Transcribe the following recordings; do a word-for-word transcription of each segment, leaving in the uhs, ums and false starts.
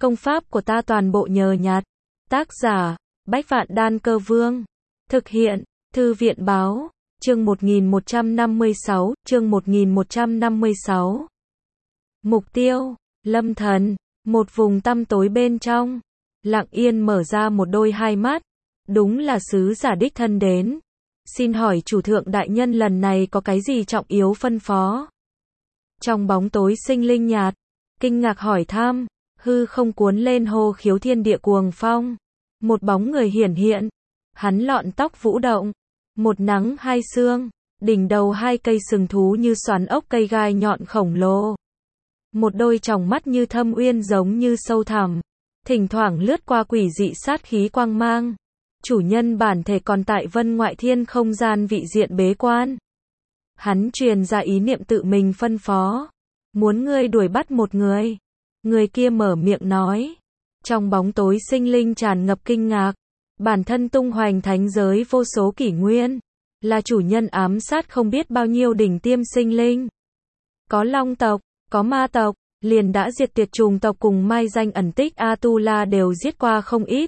Công pháp của ta toàn bộ nhờ nhặt. Tác giả, Bách Vạn Đan Cơ Vương. Thực hiện, Thư viện Báo. Chương một nghìn một trăm năm mươi sáu, chương một nghìn một trăm năm mươi sáu. Mục tiêu, Lâm Thần, một vùng tăm tối bên trong. Lặng yên mở ra một đôi hai mắt. Đúng là sứ giả đích thân đến. Xin hỏi chủ thượng đại nhân lần này có cái gì trọng yếu phân phó? Trong bóng tối sinh linh nhạt, kinh ngạc hỏi thăm, hư không cuốn lên hô khiếu thiên địa cuồng phong. Một bóng người hiển hiện, hắn lọn tóc vũ động, một nắng hai sương, đỉnh đầu hai cây sừng thú như xoắn ốc cây gai nhọn khổng lồ. Một đôi tròng mắt như thâm uyên giống như sâu thẳm, thỉnh thoảng lướt qua quỷ dị sát khí quang mang. Chủ nhân bản thể còn tại vân ngoại thiên không gian vị diện bế quan. Hắn truyền ra ý niệm tự mình phân phó, muốn ngươi đuổi bắt một người. Người kia mở miệng nói. Trong bóng tối sinh linh tràn ngập kinh ngạc, bản thân tung hoành thánh giới vô số kỷ nguyên, là chủ nhân ám sát không biết bao nhiêu đỉnh tiêm sinh linh. Có long tộc, có ma tộc, liền đã diệt tuyệt trùng tộc cùng mai danh ẩn tích Atula đều giết qua không ít.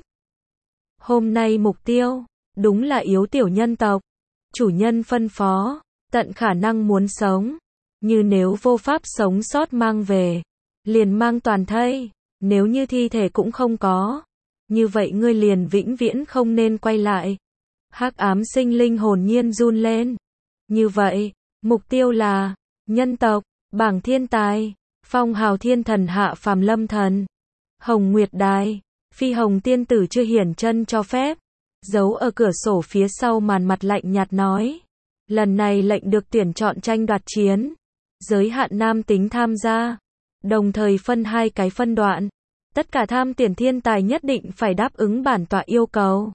Hôm nay mục tiêu, đúng là yếu tiểu nhân tộc. Chủ nhân phân phó, tận khả năng muốn sống. Như nếu vô pháp sống sót mang về, liền mang toàn thây. Nếu như thi thể cũng không có, như vậy ngươi liền vĩnh viễn không nên quay lại. Hắc ám sinh linh hồn nhiên run lên. Như vậy, mục tiêu là nhân tộc, bảng thiên tài, phong hào thiên thần hạ phàm Lâm Thần, Hồng Nguyệt Đài. Phi hồng tiên tử chưa hiển chân cho phép, giấu ở cửa sổ phía sau màn mặt lạnh nhạt nói. Lần này lệnh được tuyển chọn tranh đoạt chiến, giới hạn nam tính tham gia, đồng thời phân hai cái phân đoạn. Tất cả tham tuyển thiên tài nhất định phải đáp ứng bản tọa yêu cầu.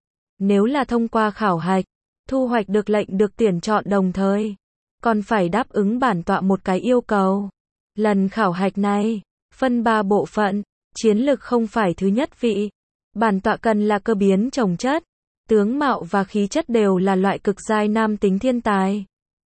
Nếu là thông qua khảo hạch, thu hoạch được lệnh được tuyển chọn đồng thời, còn phải đáp ứng bản tọa một cái yêu cầu. Lần khảo hạch này, phân ba bộ phận. Chiến lực không phải thứ nhất vị. Bản tọa cần là cơ biến trồng chất, tướng mạo và khí chất đều là loại cực giai nam tính thiên tài.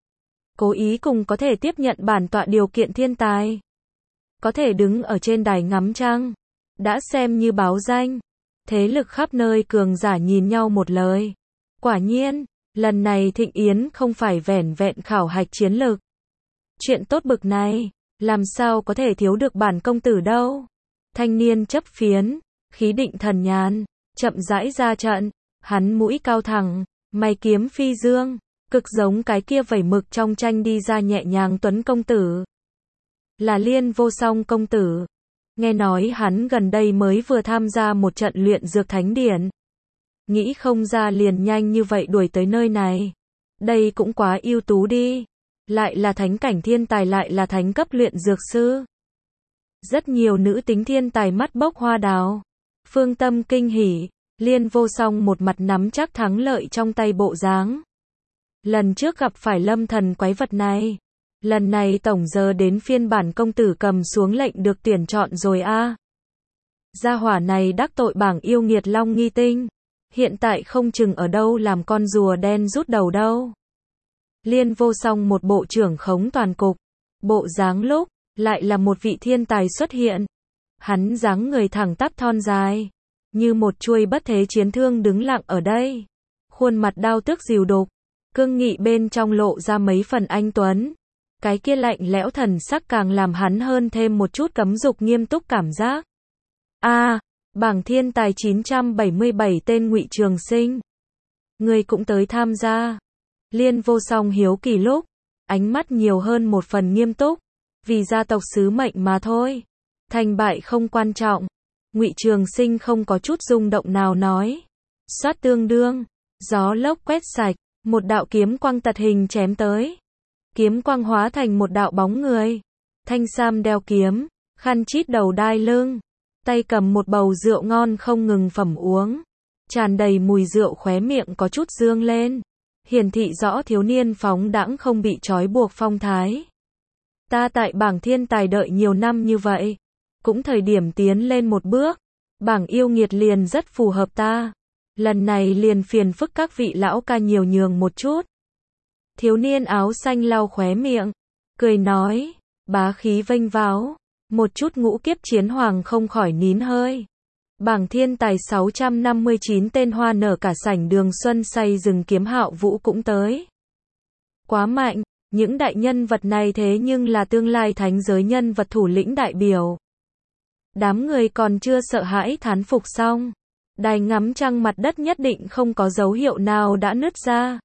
Cố ý cùng có thể tiếp nhận bản tọa điều kiện thiên tài. Có thể đứng ở trên đài ngắm trăng, đã xem như báo danh. Thế lực khắp nơi cường giả nhìn nhau một lời. Quả nhiên, lần này thịnh yến không phải vẻn vẹn khảo hạch chiến lực. Chuyện tốt bực này, làm sao có thể thiếu được bản công tử đâu. Thanh niên chấp phiến, khí định thần nhàn, chậm rãi ra trận, hắn mũi cao thẳng, mày kiếm phi dương, cực giống cái kia vẩy mực trong tranh đi ra nhẹ nhàng tuấn công tử. Là Liên Vô Song công tử. Nghe nói hắn gần đây mới vừa tham gia một trận luyện dược thánh điển. Nghĩ không ra liền nhanh như vậy đuổi tới nơi này. Đây cũng quá ưu tú đi. Lại là thánh cảnh thiên tài lại là thánh cấp luyện dược sư. Rất nhiều nữ tính thiên tài mắt bốc hoa đào. Phương Tâm kinh hỉ, Liên Vô Song một mặt nắm chắc thắng lợi trong tay bộ dáng. Lần trước gặp phải Lâm Thần quái vật này, lần này tổng giờ đến phiên bản công tử cầm xuống lệnh được tuyển chọn rồi a. À. Gia hỏa này đắc tội bảng yêu nghiệt Long Nghi Tinh, hiện tại không chừng ở đâu làm con rùa đen rút đầu đâu. Liên Vô Song một bộ trưởng khống toàn cục, bộ dáng lúc lại là một vị thiên tài xuất hiện. Hắn dáng người thẳng tắp thon dài, như một chuôi bất thế chiến thương đứng lặng ở đây. Khuôn mặt đao tức dìu đục, cương nghị bên trong lộ ra mấy phần anh tuấn. Cái kia lạnh lẽo thần sắc càng làm hắn hơn thêm một chút cấm dục nghiêm túc cảm giác. A, à, bảng thiên tài chín trăm bảy mươi bảy tên Ngụy Trường Sinh. Người cũng tới tham gia. Liên Vô Song hiếu kỳ lúc, ánh mắt nhiều hơn một phần nghiêm túc. Vì gia tộc sứ mệnh mà thôi. Thành bại không quan trọng. Ngụy Trường Sinh không có chút rung động nào nói. Xoát tương đương, gió lốc quét sạch, một đạo kiếm quang tật hình chém tới. Kiếm quang hóa thành một đạo bóng người. Thanh sam đeo kiếm, khăn chít đầu đai lưng, tay cầm một bầu rượu ngon không ngừng phẩm uống. Tràn đầy mùi rượu khóe miệng có chút dương lên. Hiển thị rõ thiếu niên phóng đãng không bị trói buộc phong thái. Ta tại bảng thiên tài đợi nhiều năm như vậy, cũng thời điểm tiến lên một bước, bảng yêu nghiệt liền rất phù hợp ta. Lần này liền phiền phức các vị lão ca nhiều nhường một chút. Thiếu niên áo xanh lau khóe miệng, cười nói, bá khí vênh váo, Một chút ngũ kiếp chiến hoàng không khỏi nín hơi. Bảng thiên tài sáu trăm năm mươi chín tên hoa nở cả sảnh đường xuân say rừng kiếm Hạo Vũ cũng tới. Quá mạnh, những đại nhân vật này thế nhưng là tương lai thánh giới nhân vật thủ lĩnh đại biểu. Đám người còn chưa sợ hãi thán phục xong. Đài ngắm trăng mặt đất nhất định không có dấu hiệu nào đã nứt ra.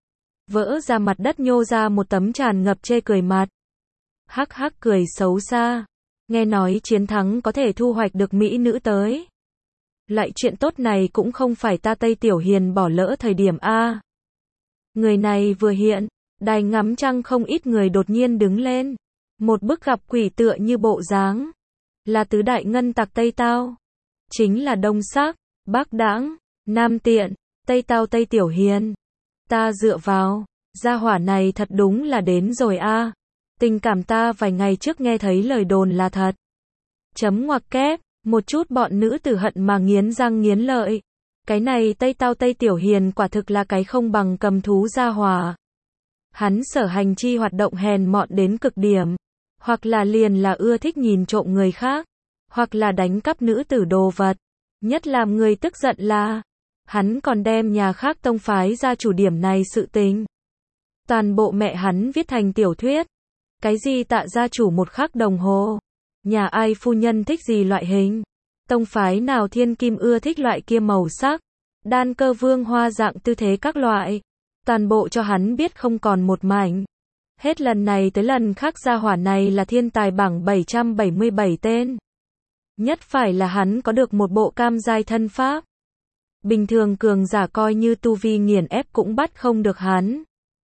Vỡ ra mặt đất nhô ra một tấm tràn ngập chê cười mặt. Hắc hắc cười xấu xa. Nghe nói chiến thắng có thể thu hoạch được mỹ nữ tới. Lại chuyện tốt này cũng không phải ta Tây Tiểu Hiền bỏ lỡ thời điểm a. Người này vừa hiện, đài ngắm trăng không ít người đột nhiên đứng lên. Một bức gặp quỷ tựa như bộ dáng. Là tứ đại ngân tặc Tây Tao. Chính là Đông Sắc, Bắc Đãng, Nam Tiện, Tây Tao Tây Tiểu Hiền. Ta dựa vào, gia hỏa này thật đúng là đến rồi a. Tình cảm ta vài ngày trước nghe thấy lời đồn là thật. Chấm ngoặc kép, một chút bọn nữ tử hận mà nghiến răng nghiến lợi. Cái này Tây Tao Tây Tiểu Hiền quả thực là cái không bằng cầm thú gia hỏa. Hắn sở hành chi hoạt động hèn mọn đến cực điểm. Hoặc là liền là ưa thích nhìn trộm người khác. Hoặc là đánh cắp nữ tử đồ vật. Nhất làm người tức giận là hắn còn đem nhà khác tông phái ra chủ điểm này sự tình. Toàn bộ mẹ hắn viết thành tiểu thuyết. Cái gì tạ gia chủ một khắc đồng hồ. Nhà ai phu nhân thích gì loại hình. Tông phái nào thiên kim ưa thích loại kia màu sắc. Đan cơ vương hoa dạng tư thế các loại. Toàn bộ cho hắn biết không còn một mảnh. Hết lần này tới lần khác gia hỏa này là thiên tài bảng bảy trăm bảy mươi bảy tên. Nhất phải là hắn có được một bộ cam giai thân pháp. Bình thường cường giả coi như tu vi nghiền ép cũng bắt không được hắn.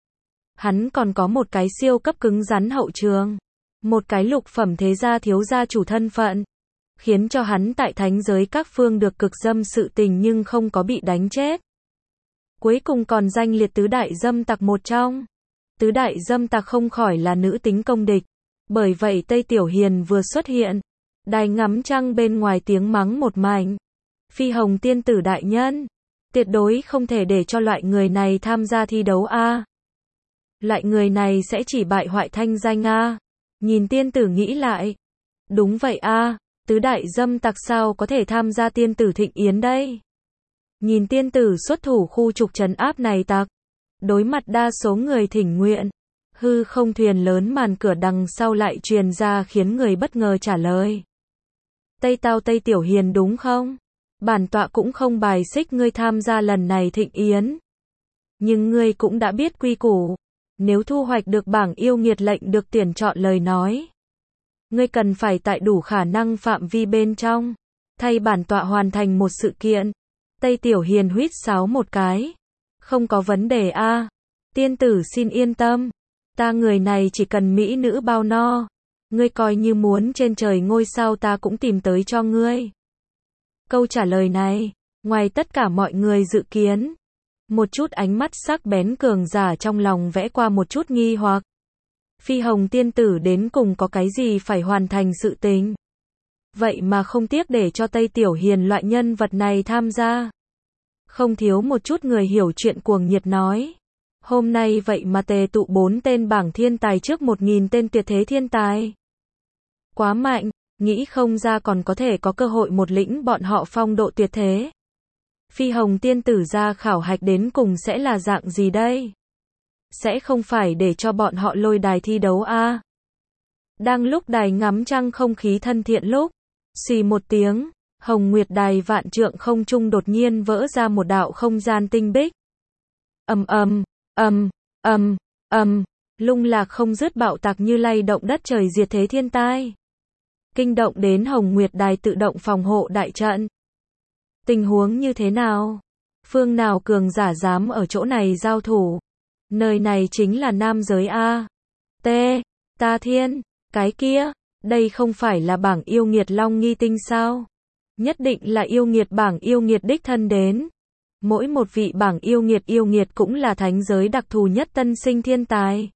Hắn còn có một cái siêu cấp cứng rắn hậu trường. Một cái lục phẩm thế gia thiếu gia chủ thân phận. Khiến cho hắn tại thánh giới các phương được cực dâm sự tình nhưng không có bị đánh chết. Cuối cùng còn danh liệt tứ đại dâm tặc một trong. Tứ đại dâm tặc không khỏi là nữ tính công địch. Bởi vậy Tây Tiểu Hiền vừa xuất hiện. Đài ngắm trăng bên ngoài tiếng mắng một mảnh. Phi Hồng tiên tử đại nhân. Tuyệt đối không thể để cho loại người này tham gia thi đấu a. Loại người này sẽ chỉ bại hoại thanh danh a. Nhìn tiên tử nghĩ lại. Đúng vậy a, tứ đại dâm tặc sao có thể tham gia tiên tử thịnh yến đây. Nhìn tiên tử xuất thủ khu trục trấn áp này tặc. Đối mặt đa số người thỉnh nguyện. Hư không thuyền lớn màn cửa đằng sau lại truyền ra khiến người bất ngờ trả lời. Tây Tao Tây Tiểu Hiền đúng không? Bản tọa cũng không bài xích ngươi tham gia lần này thịnh yến. Nhưng ngươi cũng đã biết quy củ. Nếu thu hoạch được bảng yêu nghiệt lệnh được tuyển chọn lời nói. Ngươi cần phải tại đủ khả năng phạm vi bên trong. Thay bản tọa hoàn thành một sự kiện. Tây Tiểu Hiền huýt sáo một cái. Không có vấn đề a. Tiên tử xin yên tâm. Ta người này chỉ cần mỹ nữ bao no. Ngươi coi như muốn trên trời ngôi sao ta cũng tìm tới cho ngươi. Câu trả lời này, ngoài tất cả mọi người dự kiến. Một chút ánh mắt sắc bén cường giả trong lòng vẽ qua một chút nghi hoặc. Phi Hồng tiên tử đến cùng có cái gì phải hoàn thành sự tình. Vậy mà không tiếc để cho Tây Tiểu Hiền loại nhân vật này tham gia. Không thiếu một chút người hiểu chuyện cuồng nhiệt nói. Hôm nay vậy mà tề tụ bốn tên bảng thiên tài trước một nghìn tên tuyệt thế thiên tài. Quá mạnh, nghĩ không ra còn có thể có cơ hội một lĩnh bọn họ phong độ tuyệt thế. Phi Hồng tiên tử ra khảo hạch đến cùng sẽ là dạng gì đây? Sẽ không phải để cho bọn họ lôi đài thi đấu a? Đang lúc đài ngắm trăng không khí thân thiện lúc, xì một tiếng, Hồng Nguyệt đài vạn trượng không trung đột nhiên vỡ ra một đạo không gian tinh bích. Ầm ầm, ầm, ầm, ầm, lung lạc không dứt bạo tạc như lay động đất trời diệt thế thiên tai. Kinh động đến Hồng Nguyệt đài tự động phòng hộ đại trận. Tình huống như thế nào? Phương nào cường giả dám ở chỗ này giao thủ? Nơi này chính là nam giới a. T. Ta thiên, cái kia, đây không phải là bảng yêu nghiệt Long Nghi Tinh sao? Nhất định là yêu nghiệt bảng yêu nghiệt đích thân đến. Mỗi một vị bảng yêu nghiệt yêu nghiệt cũng là thánh giới đặc thù nhất tân sinh thiên tài.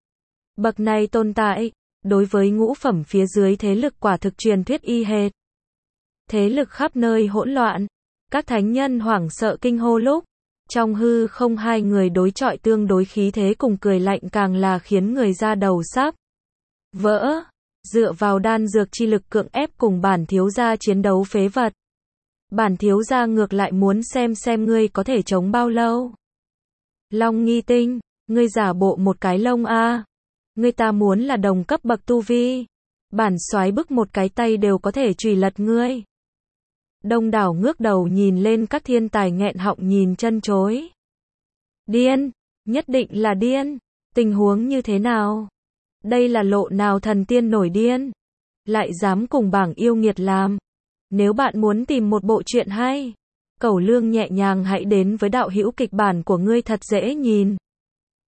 Bậc này tồn tại, đối với ngũ phẩm phía dưới thế lực quả thực truyền thuyết y hệt. Thế lực khắp nơi hỗn loạn, các thánh nhân hoảng sợ kinh hô lúc, trong hư không hai người đối chọi tương đối khí thế cùng cười lạnh càng là khiến người ra đầu sắp vỡ. dựa vào đan dược chi lực cưỡng ép cùng bản thiếu gia chiến đấu phế vật. Bản thiếu gia ngược lại muốn xem xem ngươi có thể chống bao lâu. Long Nghi Tinh, ngươi giả bộ một cái lông a. Ngươi ta muốn là đồng cấp bậc tu vi. Bản soái bức một cái tay đều có thể chùy lật ngươi. Đông đảo ngước đầu nhìn lên các thiên tài nghẹn họng nhìn chân chối. Điên, nhất định là điên. Tình huống như thế nào? Đây là lộ nào thần tiên nổi điên? Lại dám cùng bảng yêu nghiệt làm. Nếu bạn muốn tìm một bộ truyện hay, Cẩu Lương nhẹ nhàng hãy đến với đạo hữu kịch bản của ngươi thật dễ nhìn.